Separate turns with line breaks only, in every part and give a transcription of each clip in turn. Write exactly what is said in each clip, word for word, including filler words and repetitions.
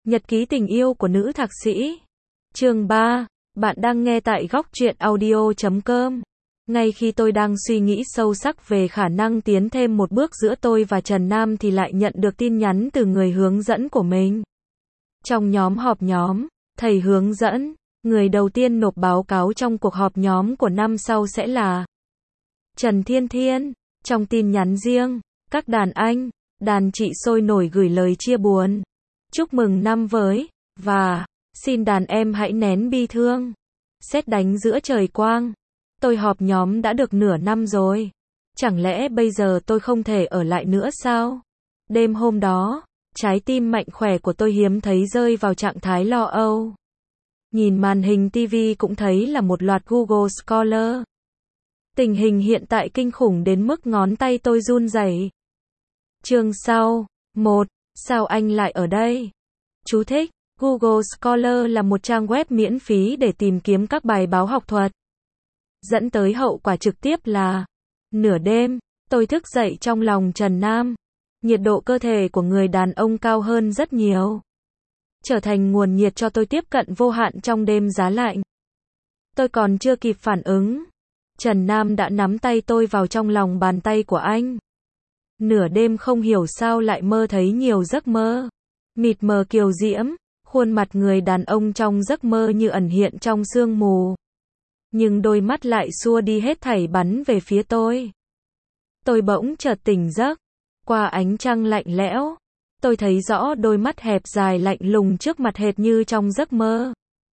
Nhật ký tình yêu của nữ thạc sĩ. Chương ba. Bạn đang nghe tại góc truyện audio chấm com. Ngay khi tôi đang suy nghĩ sâu sắc về khả năng tiến thêm một bước giữa tôi và Trần Nam thì lại nhận được tin nhắn từ người hướng dẫn của mình. Trong nhóm họp nhóm, thầy hướng dẫn, người đầu tiên nộp báo cáo trong cuộc họp nhóm của năm sau sẽ là Trần Thiên Thiên. Trong tin nhắn riêng, các đàn anh, đàn chị sôi nổi gửi lời chia buồn. Chúc mừng năm với, và xin đàn em hãy nén bi thương. Sét đánh giữa trời quang. Tôi họp nhóm đã được nửa năm rồi. Chẳng lẽ bây giờ tôi không thể ở lại nữa sao? Đêm hôm đó, trái tim mạnh khỏe của tôi hiếm thấy rơi vào trạng thái lo âu. Nhìn màn hình ti vi cũng thấy là một loạt Google Scholar. Tình hình hiện tại kinh khủng đến mức ngón tay tôi run rẩy. Chương sau. một. Sao anh lại ở đây? Chú thích. Google Scholar là một trang web miễn phí để tìm kiếm các bài báo học thuật. Dẫn tới hậu quả trực tiếp là nửa đêm, tôi thức dậy trong lòng Trần Nam. Nhiệt độ cơ thể của người đàn ông cao hơn rất nhiều. Trở thành nguồn nhiệt cho tôi tiếp cận vô hạn trong đêm giá lạnh. Tôi còn chưa kịp phản ứng. Trần Nam đã nắm tay tôi vào trong lòng bàn tay của anh. Nửa đêm không hiểu sao lại mơ thấy nhiều giấc mơ. Mịt mờ kiều diễm, khuôn mặt người đàn ông trong giấc mơ như ẩn hiện trong sương mù. Nhưng đôi mắt lại xua đi hết thảy bắn về phía tôi. Tôi bỗng chợt tỉnh giấc. Qua ánh trăng lạnh lẽo, tôi thấy rõ đôi mắt hẹp dài lạnh lùng trước mặt hệt như trong giấc mơ.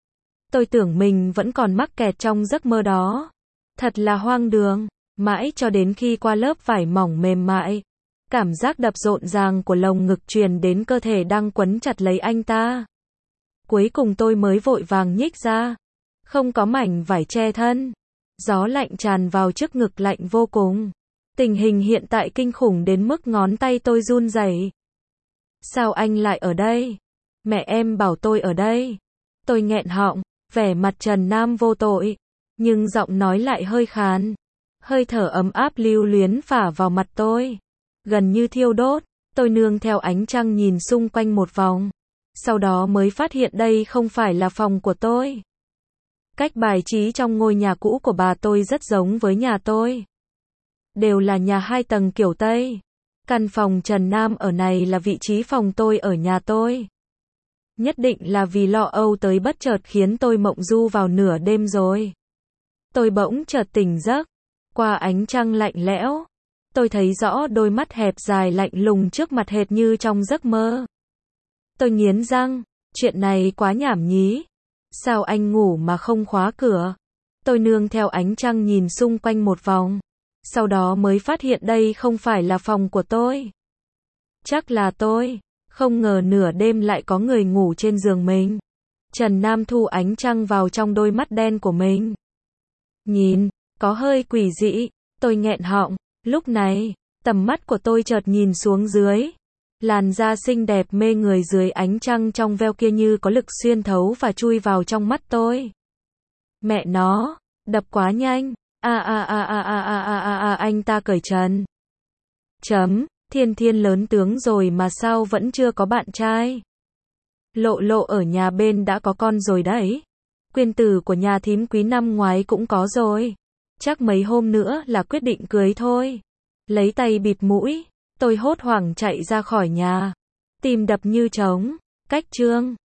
Tôi tưởng mình vẫn còn mắc kẹt trong giấc mơ đó. Thật là hoang đường. Mãi cho đến khi qua lớp vải mỏng mềm mại, cảm giác đập rộn ràng của lồng ngực truyền đến cơ thể đang quấn chặt lấy anh ta. Cuối cùng tôi mới vội vàng nhích ra. Không có mảnh vải che thân. Gió lạnh tràn vào trước ngực lạnh vô cùng. Tình hình hiện tại kinh khủng đến mức ngón tay tôi run rẩy. Sao anh lại ở đây? Mẹ em bảo tôi ở đây. Tôi nghẹn họng, vẻ mặt Trần Nam vô tội, nhưng giọng nói lại hơi khàn. Hơi thở ấm áp lưu luyến phả vào mặt tôi, gần như thiêu đốt. Tôi nương theo ánh trăng nhìn xung quanh một vòng, sau đó mới phát hiện đây không phải là phòng của tôi. Cách bài trí trong ngôi nhà cũ của bà tôi rất giống với nhà tôi. Đều là nhà hai tầng kiểu Tây. Căn phòng Trần Nam ở này là vị trí phòng tôi ở nhà tôi. Nhất định là vì lo âu tới bất chợt khiến tôi mộng du vào nửa đêm rồi. Tôi bỗng chợt tỉnh giấc. Qua ánh trăng lạnh lẽo, tôi thấy rõ đôi mắt hẹp dài lạnh lùng trước mặt hệt như trong giấc mơ. Tôi nghiến răng, chuyện này quá nhảm nhí. Sao anh ngủ mà không khóa cửa? Tôi nương theo ánh trăng nhìn xung quanh một vòng, sau đó mới phát hiện đây không phải là phòng của tôi. Chắc là tôi, không ngờ nửa đêm lại có người ngủ trên giường mình. Trần Nam thu ánh trăng vào trong đôi mắt đen của mình. Nhìn, có hơi quỷ dị, tôi nghẹn họng. Lúc này, tầm mắt của tôi chợt nhìn xuống dưới. Làn da xinh đẹp mê người dưới ánh trăng trong veo kia như có lực xuyên thấu và chui vào trong mắt tôi. Mẹ nó, đập quá nhanh. A a a a a a a a a anh ta cởi trần. Chấm, Thiên Thiên lớn tướng rồi mà sao vẫn chưa có bạn trai? Lộ Lộ ở nhà bên đã có con rồi đấy. Quyên tử của nhà thím Quý năm ngoái cũng có rồi. Chắc mấy hôm nữa là quyết định cưới thôi. Lấy tay bịt mũi, tôi hốt hoảng chạy ra khỏi nhà. Tim đập như trống. Cách chương.